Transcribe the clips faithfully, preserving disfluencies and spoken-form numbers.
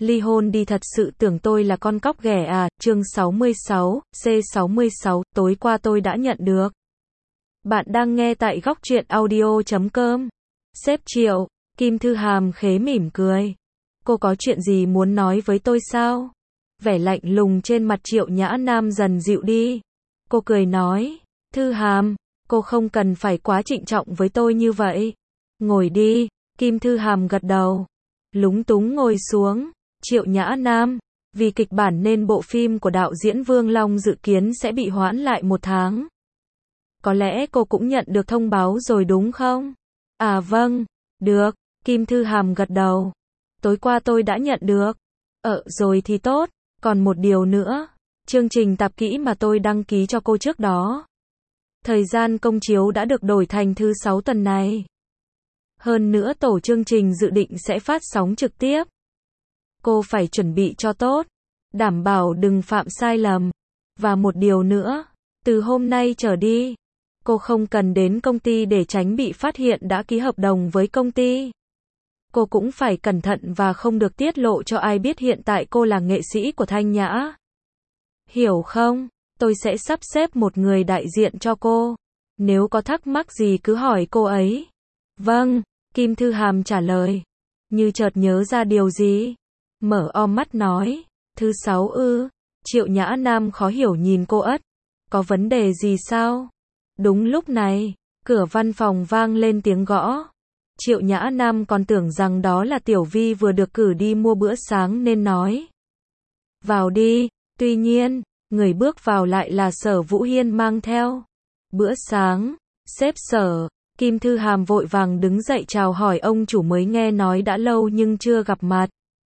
ly hôn đi, thật sự tưởng tôi là con cóc ghẻ à, chương sáu mươi sáu, C sáu mươi sáu, tối qua tôi đã nhận được. Bạn đang nghe tại góc truyện audio chấm com. Sếp Triệu, Kim Thư Hàm khế mỉm cười. Cô có chuyện gì muốn nói với tôi sao? Vẻ lạnh lùng trên mặt Triệu Nhã Nam dần dịu đi. Cô cười nói, Thư Hàm, cô không cần phải quá trịnh trọng với tôi như vậy. Ngồi đi, Kim Thư Hàm gật đầu. Lúng túng ngồi xuống. Triệu Nhã Nam, vì kịch bản nên bộ phim của đạo diễn Vương Long dự kiến sẽ bị hoãn lại một tháng. Có lẽ cô cũng nhận được thông báo rồi đúng không? À vâng, được, Kim Thư Hàm gật đầu. Tối qua tôi đã nhận được. Ờ rồi thì tốt, còn một điều nữa. Chương trình tạp kỹ mà tôi đăng ký cho cô trước đó. Thời gian công chiếu đã được đổi thành thứ sáu tuần này. Hơn nữa tổ chương trình dự định sẽ phát sóng trực tiếp. Cô phải chuẩn bị cho tốt, đảm bảo đừng phạm sai lầm. Và một điều nữa, từ hôm nay trở đi, cô không cần đến công ty để tránh bị phát hiện đã ký hợp đồng với công ty. Cô cũng phải cẩn thận và không được tiết lộ cho ai biết hiện tại cô là nghệ sĩ của Thanh Nhã. Hiểu không? Tôi sẽ sắp xếp một người đại diện cho cô. Nếu có thắc mắc gì cứ hỏi cô ấy. Vâng, Kim Thư Hàm trả lời. Như chợt nhớ ra điều gì. Mở om mắt nói. Thứ sáu ư. Triệu Nhã Nam khó hiểu nhìn cô ất. Có vấn đề gì sao? Đúng lúc này, cửa văn phòng vang lên tiếng gõ. Triệu Nhã Nam còn tưởng rằng đó là Tiểu Vi vừa được cử đi mua bữa sáng nên nói. Vào đi, tuy nhiên, người bước vào lại là Sở Vũ Hiên mang theo. Bữa sáng, sếp Sở, Kim Thư Hàm vội vàng đứng dậy chào hỏi ông chủ mới nghe nói đã lâu nhưng chưa gặp mặt.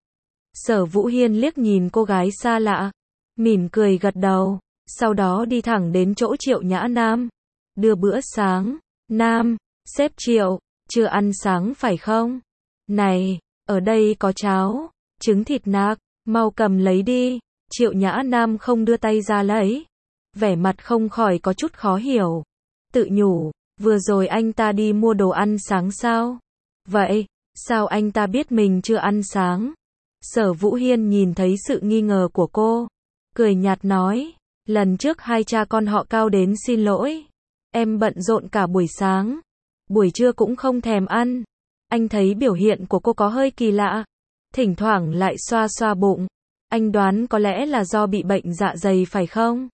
Sở Vũ Hiên liếc nhìn cô gái xa lạ, mỉm cười gật đầu, sau đó đi thẳng đến chỗ Triệu Nhã Nam. Đưa bữa sáng, Nam, sếp Triệu, chưa ăn sáng phải không? Này, ở đây có cháo, trứng thịt nạc, mau cầm lấy đi. Triệu Nhã Nam không đưa tay ra lấy. Vẻ mặt không khỏi có chút khó hiểu. Tự nhủ, vừa rồi anh ta đi mua đồ ăn sáng sao? Vậy, sao anh ta biết mình chưa ăn sáng? Sở Vũ Hiên nhìn thấy sự nghi ngờ của cô. Cười nhạt nói, lần trước hai cha con họ Cao đến xin lỗi. Em bận rộn cả buổi sáng. Buổi trưa cũng không thèm ăn. Anh thấy biểu hiện của cô có hơi kỳ lạ. Thỉnh thoảng lại xoa xoa bụng. Anh đoán có lẽ là do bị bệnh dạ dày phải không?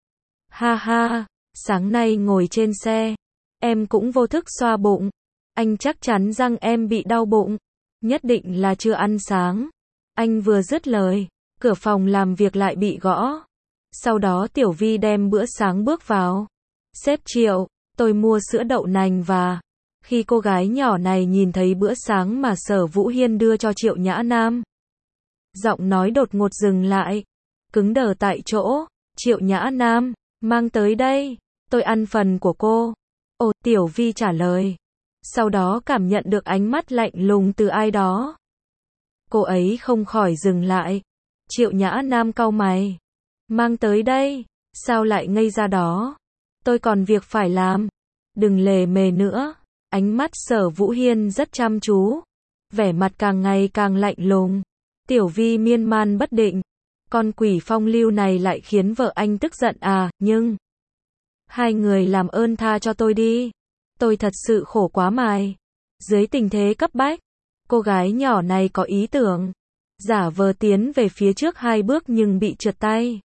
Ha ha, sáng nay ngồi trên xe, em cũng vô thức xoa bụng. Anh chắc chắn rằng em bị đau bụng. Nhất định là chưa ăn sáng. Anh vừa dứt lời, cửa phòng làm việc lại bị gõ. Sau đó Tiểu Vi đem bữa sáng bước vào. Sếp Triệu, tôi mua sữa đậu nành và... Khi cô gái nhỏ này nhìn thấy bữa sáng mà Sở Vũ Hiên đưa cho Triệu Nhã Nam, giọng nói đột ngột dừng lại, cứng đờ tại chỗ. Triệu Nhã Nam, mang tới đây, tôi ăn phần của cô. Ồ, Tiểu Vi trả lời. Sau đó cảm nhận được ánh mắt lạnh lùng từ ai đó. Cô ấy không khỏi dừng lại. Triệu Nhã Nam cau mày. Mang tới đây, sao lại ngây ra đó? Tôi còn việc phải làm. Đừng lề mề nữa. Ánh mắt Sở Vũ Hiên rất chăm chú. Vẻ mặt càng ngày càng lạnh lùng. Tiểu Vi miên man bất định. Con quỷ phong lưu này lại khiến vợ anh tức giận à, nhưng... Hai người làm ơn tha cho tôi đi. Tôi thật sự khổ quá mài. Dưới tình thế cấp bách, cô gái nhỏ này có ý tưởng. Giả vờ tiến về phía trước hai bước nhưng bị trượt tay.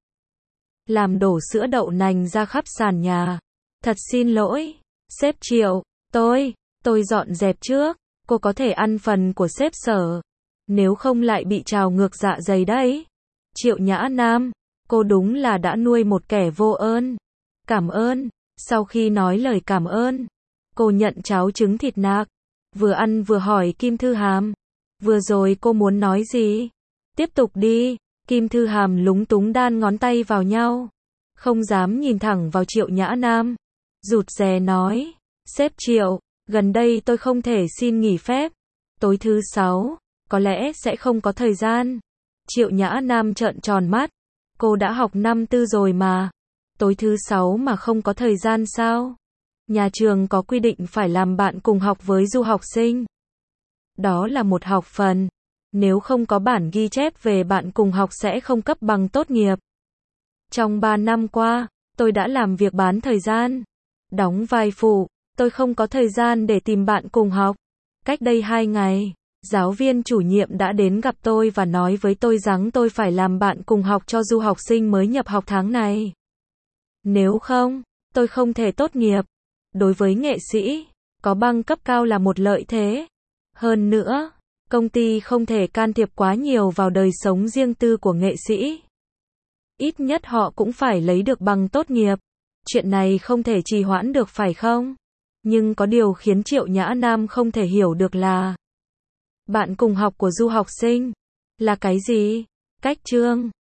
Làm đổ sữa đậu nành ra khắp sàn nhà. Thật xin lỗi, sếp Triệu, tôi, tôi dọn dẹp trước. Cô có thể ăn phần của sếp Sở. Nếu không lại bị trào ngược dạ dày đấy. Triệu Nhã Nam, cô đúng là đã nuôi một kẻ vô ơn. Cảm ơn. Sau khi nói lời cảm ơn, cô nhận cháo trứng thịt nạc. Vừa ăn vừa hỏi Kim Thư Hàm. Vừa rồi cô muốn nói gì? Tiếp tục đi. Kim Thư Hàm lúng túng đan ngón tay vào nhau. Không dám nhìn thẳng vào Triệu Nhã Nam. Rụt rè nói. Sếp Triệu, gần đây tôi không thể xin nghỉ phép. Tối thứ sáu, có lẽ sẽ không có thời gian. Triệu Nhã Nam trợn tròn mắt. Cô đã học năm tư rồi mà. Tối thứ sáu mà không có thời gian sao? Nhà trường có quy định phải làm bạn cùng học với du học sinh. Đó là một học phần. Nếu không có bản ghi chép về bạn cùng học sẽ không cấp bằng tốt nghiệp. Trong ba năm qua, tôi đã làm việc bán thời gian, đóng vai phụ, tôi không có thời gian để tìm bạn cùng học. Cách đây hai ngày, giáo viên chủ nhiệm đã đến gặp tôi và nói với tôi rằng tôi phải làm bạn cùng học cho du học sinh mới nhập học tháng này. Nếu không, tôi không thể tốt nghiệp. Đối với nghệ sĩ, có bằng cấp cao là một lợi thế. Hơn nữa, công ty không thể can thiệp quá nhiều vào đời sống riêng tư của nghệ sĩ. Ít nhất họ cũng phải lấy được bằng tốt nghiệp. Chuyện này không thể trì hoãn được phải không? Nhưng có điều khiến Triệu Nhã Nam không thể hiểu được là bạn cùng học của du học sinh là cái gì? Cách chương